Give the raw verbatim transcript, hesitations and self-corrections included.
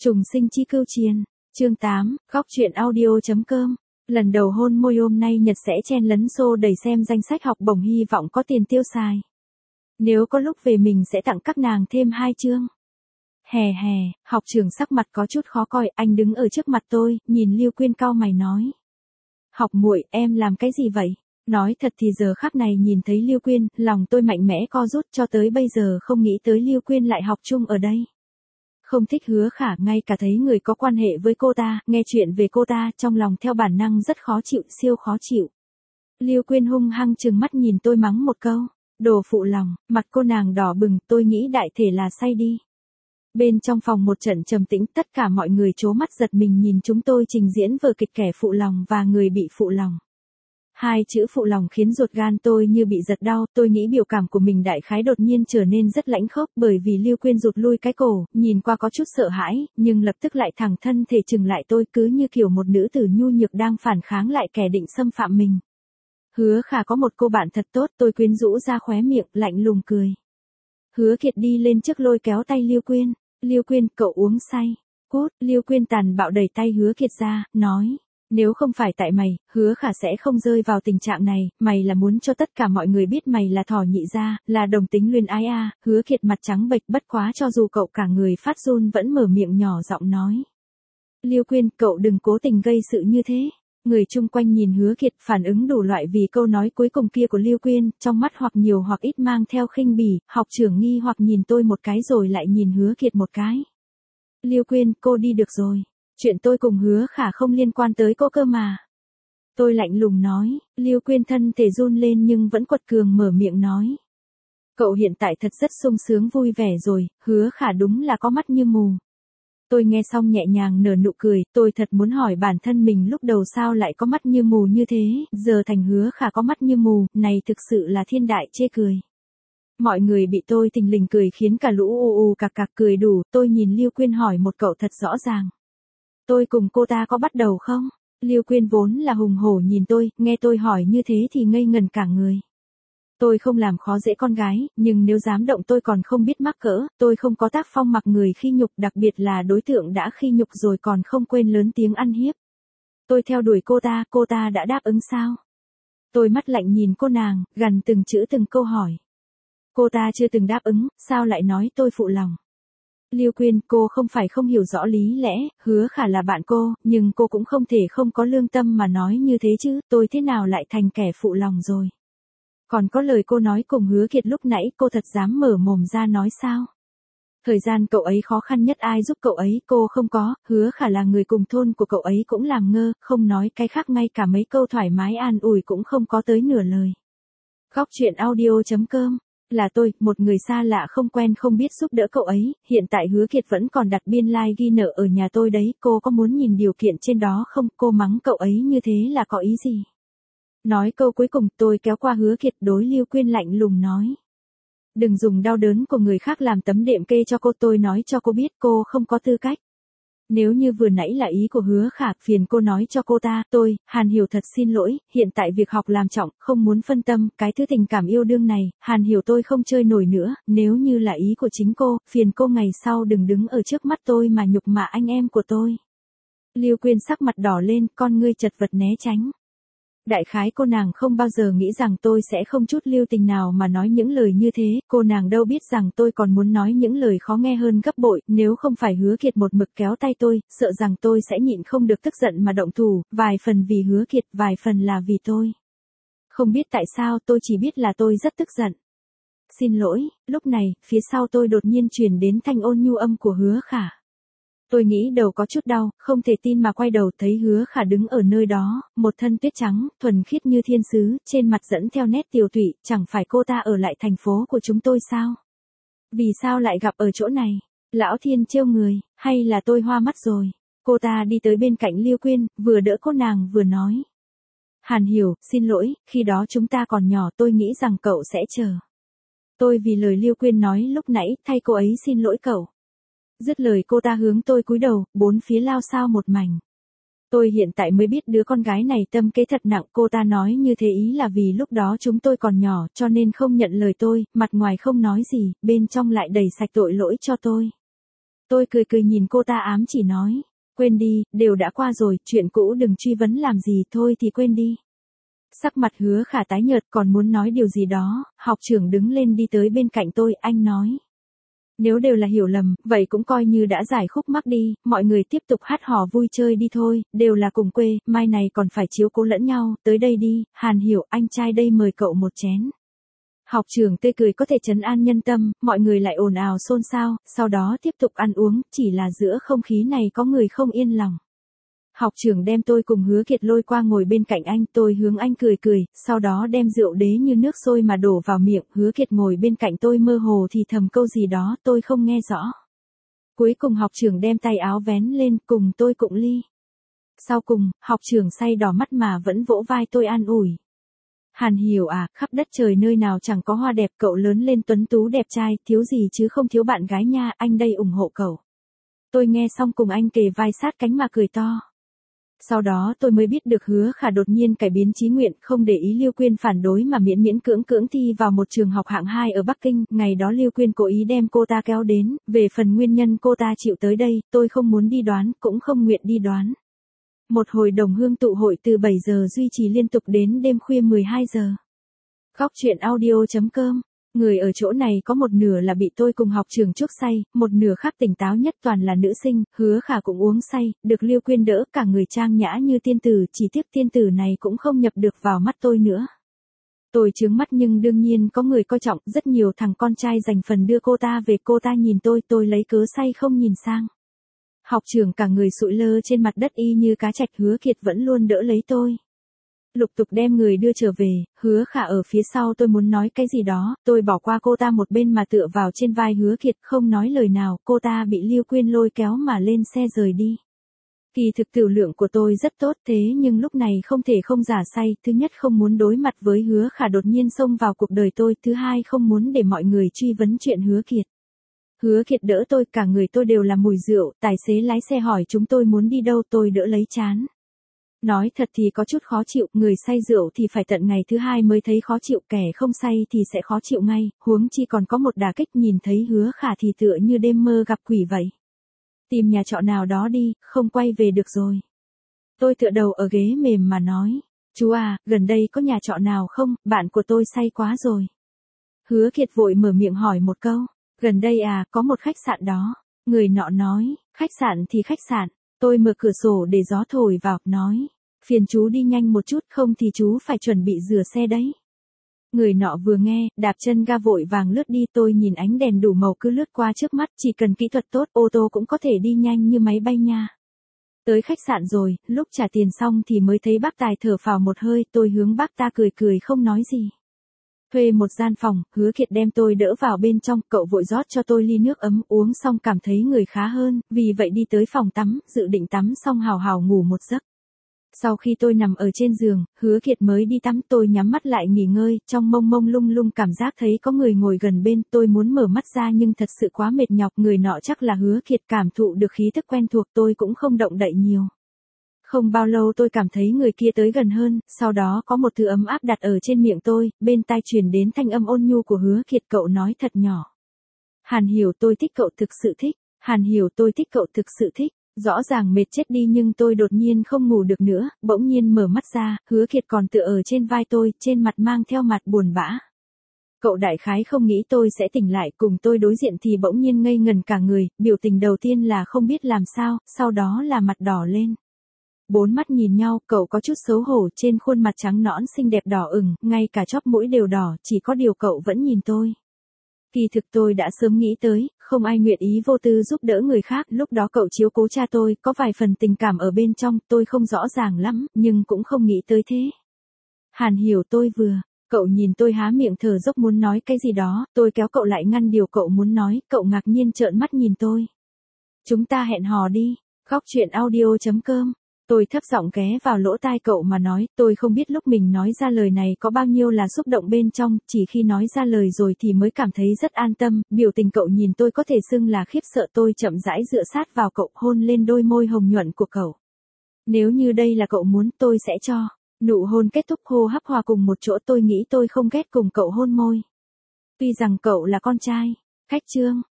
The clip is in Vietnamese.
Trùng sinh chi cưu chiên, chương tám, góc truyện audio.com. Lần đầu hôn môi hôm nay Nhật sẽ chen lấn xô đẩy xem danh sách học bổng hy vọng có tiền tiêu xài. Nếu có lúc về mình sẽ tặng các nàng thêm hai chương. Hè hè, học trưởng sắc mặt có chút khó coi, anh đứng ở trước mặt tôi, nhìn Lưu Quyên cau mày nói. Học muội, em làm cái gì vậy? Nói thật thì giờ khắc này nhìn thấy Lưu Quyên, lòng tôi mạnh mẽ co rút, cho tới bây giờ không nghĩ tới Lưu Quyên lại học chung ở đây. Không thích Hứa Khả, ngay cả thấy người có quan hệ với cô ta, nghe chuyện về cô ta, trong lòng theo bản năng rất khó chịu, siêu khó chịu. Lưu Quyên hung hăng trừng mắt nhìn tôi mắng một câu, đồ phụ lòng, mặt cô nàng đỏ bừng, tôi nghĩ đại thể là say đi. Bên trong phòng một trận trầm tĩnh, tất cả mọi người trố mắt giật mình nhìn chúng tôi trình diễn vở kịch kẻ phụ lòng và người bị phụ lòng. Hai chữ phụ lòng khiến ruột gan tôi như bị giật đau, tôi nghĩ biểu cảm của mình đại khái đột nhiên trở nên rất lãnh khốc bởi vì Lưu Quyên rụt lui cái cổ, nhìn qua có chút sợ hãi, nhưng lập tức lại thẳng thân thể chừng lại tôi, cứ như kiểu một nữ tử nhu nhược đang phản kháng lại kẻ định xâm phạm mình. Hứa Khả có một cô bạn thật tốt, tôi quyến rũ ra khóe miệng, lạnh lùng cười. Hứa Kiệt đi lên trước lôi kéo tay Lưu Quyên, Lưu Quyên, cậu uống say. Cút, Lưu Quyên tàn bạo đẩy tay Hứa Kiệt ra, nói. Nếu không phải tại mày, Hứa Khả sẽ không rơi vào tình trạng này, mày là muốn cho tất cả mọi người biết mày là thỏ nhị gia, là đồng tính luyến ái à, Hứa Kiệt mặt trắng bệch, bất quá cho dù cậu cả người phát run vẫn mở miệng nhỏ giọng nói. Lưu Quyên, cậu đừng cố tình gây sự như thế. Người chung quanh nhìn Hứa Kiệt phản ứng đủ loại vì câu nói cuối cùng kia của Lưu Quyên, trong mắt hoặc nhiều hoặc ít mang theo khinh bỉ, học trưởng nghi hoặc nhìn tôi một cái rồi lại nhìn Hứa Kiệt một cái. Lưu Quyên, cô đi được rồi. Chuyện tôi cùng Hứa Khả không liên quan tới cô cơ mà. Tôi lạnh lùng nói, Lưu Quyên thân thể run lên nhưng vẫn quật cường mở miệng nói. Cậu hiện tại thật rất sung sướng vui vẻ rồi, Hứa Khả đúng là có mắt như mù. Tôi nghe xong nhẹ nhàng nở nụ cười, tôi thật muốn hỏi bản thân mình lúc đầu sao lại có mắt như mù như thế, giờ thành Hứa Khả có mắt như mù, này thực sự là thiên đại chê cười. Mọi người bị tôi tình lình cười khiến cả lũ ù ù cạc cạc cười đủ, tôi nhìn Lưu Quyên hỏi một cậu thật rõ ràng. Tôi cùng cô ta có bắt đầu không? Lưu Quyên vốn là hùng hổ nhìn tôi, nghe tôi hỏi như thế thì ngây ngần cả người. Tôi không làm khó dễ con gái, nhưng nếu dám động tôi còn không biết mắc cỡ, tôi không có tác phong mặc người khi nhục, đặc biệt là đối tượng đã khi nhục rồi còn không quên lớn tiếng ăn hiếp. Tôi theo đuổi cô ta, cô ta đã đáp ứng sao? Tôi mắt lạnh nhìn cô nàng, gằn từng chữ từng câu hỏi. Cô ta chưa từng đáp ứng, sao lại nói tôi phụ lòng? Lưu Quyên, cô không phải không hiểu rõ lý lẽ, Hứa Khả là bạn cô, nhưng cô cũng không thể không có lương tâm mà nói như thế chứ, tôi thế nào lại thành kẻ phụ lòng rồi. Còn có lời cô nói cùng Hứa Kiệt lúc nãy, cô thật dám mở mồm ra nói sao? Thời gian cậu ấy khó khăn nhất ai giúp cậu ấy, cô không có, Hứa Khả là người cùng thôn của cậu ấy cũng làm ngơ, không nói cái khác, ngay cả mấy câu thoải mái an ủi cũng không có tới nửa lời. Góc truyện audio.com. Là tôi, một người xa lạ không quen không biết giúp đỡ cậu ấy, hiện tại Hứa Kiệt vẫn còn đặt biên lai ghi nợ ở nhà tôi đấy, cô có muốn nhìn điều kiện trên đó không, cô mắng cậu ấy như thế là có ý gì? Nói câu cuối cùng tôi kéo qua Hứa Kiệt đối Lưu Quyên lạnh lùng nói. Đừng dùng đau đớn của người khác làm tấm đệm kê cho cô, tôi nói cho cô biết cô không có tư cách. Nếu như vừa nãy là ý của Hứa Khả, phiền cô nói cho cô ta, tôi, Hàn Hiểu thật xin lỗi, hiện tại việc học làm trọng, không muốn phân tâm, cái thứ tình cảm yêu đương này, Hàn Hiểu tôi không chơi nổi nữa, nếu như là ý của chính cô, phiền cô ngày sau đừng đứng ở trước mắt tôi mà nhục mạ anh em của tôi. Lưu Quyên sắc mặt đỏ lên, con ngươi chật vật né tránh. Đại khái cô nàng không bao giờ nghĩ rằng tôi sẽ không chút lưu tình nào mà nói những lời như thế, cô nàng đâu biết rằng tôi còn muốn nói những lời khó nghe hơn gấp bội, nếu không phải Hứa Kiệt một mực kéo tay tôi, sợ rằng tôi sẽ nhịn không được tức giận mà động thủ, vài phần vì Hứa Kiệt, vài phần là vì tôi. Không biết tại sao, tôi chỉ biết là tôi rất tức giận. Xin lỗi, lúc này, phía sau tôi đột nhiên truyền đến thanh ôn nhu âm của Hứa Khả. Tôi nghĩ đầu có chút đau, không thể tin mà quay đầu thấy Hứa Khả đứng ở nơi đó, một thân tuyết trắng, thuần khiết như thiên sứ, trên mặt dẫn theo nét tiều tụy, chẳng phải cô ta ở lại thành phố của chúng tôi sao? Vì sao lại gặp ở chỗ này? Lão thiên trêu người, hay là tôi hoa mắt rồi? Cô ta đi tới bên cạnh Lưu Quyên, vừa đỡ cô nàng vừa nói. Hàn Hiểu, xin lỗi, khi đó chúng ta còn nhỏ, tôi nghĩ rằng cậu sẽ chờ. Tôi vì lời Lưu Quyên nói lúc nãy, thay cô ấy xin lỗi cậu. Dứt lời cô ta hướng tôi cúi đầu, bốn phía lao sao một mảnh. Tôi hiện tại mới biết đứa con gái này tâm kế thật nặng, cô ta nói như thế ý là vì lúc đó chúng tôi còn nhỏ cho nên không nhận lời tôi, mặt ngoài không nói gì, bên trong lại đầy sạch tội lỗi cho tôi. Tôi cười cười nhìn cô ta ám chỉ nói. Quên đi, đều đã qua rồi, chuyện cũ đừng truy vấn làm gì, thôi thì quên đi. Sắc mặt Hứa Khả tái nhợt còn muốn nói điều gì đó, học trưởng đứng lên đi tới bên cạnh tôi, anh nói. Nếu đều là hiểu lầm, vậy cũng coi như đã giải khúc mắc đi, mọi người tiếp tục hát hò vui chơi đi thôi, đều là cùng quê, mai này còn phải chiếu cố lẫn nhau, tới đây đi, Hàn Hiểu, anh trai đây mời cậu một chén. Học trưởng tươi cười có thể trấn an nhân tâm, mọi người lại ồn ào xôn xao, sau đó tiếp tục ăn uống, chỉ là giữa không khí này có người không yên lòng. Học trưởng đem tôi cùng Hứa Kiệt lôi qua ngồi bên cạnh anh, tôi hướng anh cười cười, sau đó đem rượu đế như nước sôi mà đổ vào miệng, Hứa Kiệt ngồi bên cạnh tôi mơ hồ thì thầm câu gì đó, tôi không nghe rõ. Cuối cùng học trưởng đem tay áo vén lên, cùng tôi cụng ly. Sau cùng, học trưởng say đỏ mắt mà vẫn vỗ vai tôi an ủi. Hàn Hiểu à, khắp đất trời nơi nào chẳng có hoa đẹp, cậu lớn lên tuấn tú đẹp trai, thiếu gì chứ không thiếu bạn gái nha, anh đây ủng hộ cậu. Tôi nghe xong cùng anh kề vai sát cánh mà cười to. Sau đó tôi mới biết được Hứa Khả đột nhiên cải biến chí nguyện, không để ý Lưu Quyên phản đối mà miễn miễn cưỡng cưỡng thi vào một trường học hạng hai ở Bắc Kinh, ngày đó Lưu Quyên cố ý đem cô ta kéo đến, về phần nguyên nhân cô ta chịu tới đây, tôi không muốn đi đoán, cũng không nguyện đi đoán. Một hồi đồng hương tụ hội từ bảy giờ duy trì liên tục đến đêm khuya mười hai giờ. Góc truyện audio chấm com. Người ở chỗ này có một nửa là bị tôi cùng học trường chuốc say, một nửa khác tỉnh táo nhất toàn là nữ sinh, Hứa Khả cũng uống say, được Lưu Quyên đỡ, cả người trang nhã như tiên tử, chỉ tiếc tiên tử này cũng không nhập được vào mắt tôi nữa. Tôi trướng mắt nhưng đương nhiên có người coi trọng, rất nhiều thằng con trai dành phần đưa cô ta về, cô ta nhìn tôi, tôi lấy cớ say không nhìn sang. Học trưởng cả người sụi lơ trên mặt đất y như cá trạch, Hứa Kiệt vẫn luôn đỡ lấy tôi. Lục tục đem người đưa trở về, Hứa Khả ở phía sau, tôi muốn nói cái gì đó, tôi bỏ qua cô ta một bên mà tựa vào trên vai Hứa Kiệt, không nói lời nào, cô ta bị Lưu Quyên lôi kéo mà lên xe rời đi. Kỳ thực tiểu lượng của tôi rất tốt thế nhưng lúc này không thể không giả say, thứ nhất không muốn đối mặt với Hứa Khả đột nhiên xông vào cuộc đời tôi, thứ hai không muốn để mọi người truy vấn chuyện Hứa Kiệt. Hứa Kiệt đỡ tôi, cả người tôi đều là mùi rượu, tài xế lái xe hỏi chúng tôi muốn đi đâu, tôi đỡ lấy trán. Nói thật thì có chút khó chịu, người say rượu thì phải tận ngày thứ hai mới thấy khó chịu, kẻ không say thì sẽ khó chịu ngay, huống chi còn có một đả kích, nhìn thấy Hứa Khả thì tựa như đêm mơ gặp quỷ vậy. Tìm nhà trọ nào đó đi, không quay về được rồi. Tôi tựa đầu ở ghế mềm mà nói, chú à, gần đây có nhà trọ nào không, bạn của tôi say quá rồi. Hứa Kiệt vội mở miệng hỏi một câu, gần đây à, có một khách sạn đó. Người nọ nói, khách sạn thì khách sạn. Tôi mở cửa sổ để gió thổi vào, nói, phiền chú đi nhanh một chút không thì chú phải chuẩn bị rửa xe đấy. Người nọ vừa nghe, đạp chân ga vội vàng lướt đi, tôi nhìn ánh đèn đủ màu cứ lướt qua trước mắt, chỉ cần kỹ thuật tốt, ô tô cũng có thể đi nhanh như máy bay nha. Tới khách sạn rồi, lúc trả tiền xong thì mới thấy bác Tài thở phào một hơi, tôi hướng bác ta cười cười không nói gì. Thuê một gian phòng, Hứa Kiệt đem tôi đỡ vào bên trong, cậu vội rót cho tôi ly nước ấm, uống xong cảm thấy người khá hơn, vì vậy đi tới phòng tắm, dự định tắm xong hào hào ngủ một giấc. Sau khi tôi nằm ở trên giường, Hứa Kiệt mới đi tắm, tôi nhắm mắt lại nghỉ ngơi, trong mông mông lung lung cảm giác thấy có người ngồi gần bên, tôi muốn mở mắt ra nhưng thật sự quá mệt nhọc, người nọ chắc là Hứa Kiệt, cảm thụ được khí tức quen thuộc, tôi cũng không động đậy nhiều. Không bao lâu tôi cảm thấy người kia tới gần hơn, sau đó có một thứ ấm áp đặt ở trên miệng tôi, bên tai truyền đến thanh âm ôn nhu của Hứa Kiệt, cậu nói thật nhỏ. Hàn Hiểu, tôi thích cậu, thực sự thích. Hàn Hiểu, tôi thích cậu, thực sự thích. Rõ ràng mệt chết đi nhưng tôi đột nhiên không ngủ được nữa, bỗng nhiên mở mắt ra, Hứa Kiệt còn tựa ở trên vai tôi, trên mặt mang theo mặt buồn bã. Cậu đại khái không nghĩ tôi sẽ tỉnh lại, cùng tôi đối diện thì bỗng nhiên ngây ngần cả người, biểu tình đầu tiên là không biết làm sao, sau đó là mặt đỏ lên. Bốn mắt nhìn nhau, cậu có chút xấu hổ, trên khuôn mặt trắng nõn xinh đẹp đỏ ửng, ngay cả chóp mũi đều đỏ, chỉ có điều cậu vẫn nhìn tôi. Kỳ thực tôi đã sớm nghĩ tới, không ai nguyện ý vô tư giúp đỡ người khác, lúc đó cậu chiếu cố cha tôi, có vài phần tình cảm ở bên trong, tôi không rõ ràng lắm, nhưng cũng không nghĩ tới thế. Hàn Hiểu, tôi vừa, cậu nhìn tôi há miệng thở dốc muốn nói cái gì đó, tôi kéo cậu lại ngăn điều cậu muốn nói, cậu ngạc nhiên trợn mắt nhìn tôi. Chúng ta hẹn hò đi, góc truyện audio chấm com. Tôi thấp giọng ghé vào lỗ tai cậu mà nói, tôi không biết lúc mình nói ra lời này có bao nhiêu là xúc động bên trong, chỉ khi nói ra lời rồi thì mới cảm thấy rất an tâm, biểu tình cậu nhìn tôi có thể xưng là khiếp sợ, tôi chậm rãi dựa sát vào cậu, hôn lên đôi môi hồng nhuận của cậu. Nếu như đây là cậu muốn, tôi sẽ cho. Nụ hôn kết thúc, hô hấp hòa cùng một chỗ, tôi nghĩ tôi không ghét cùng cậu hôn môi. Tuy rằng cậu là con trai. Khách chương.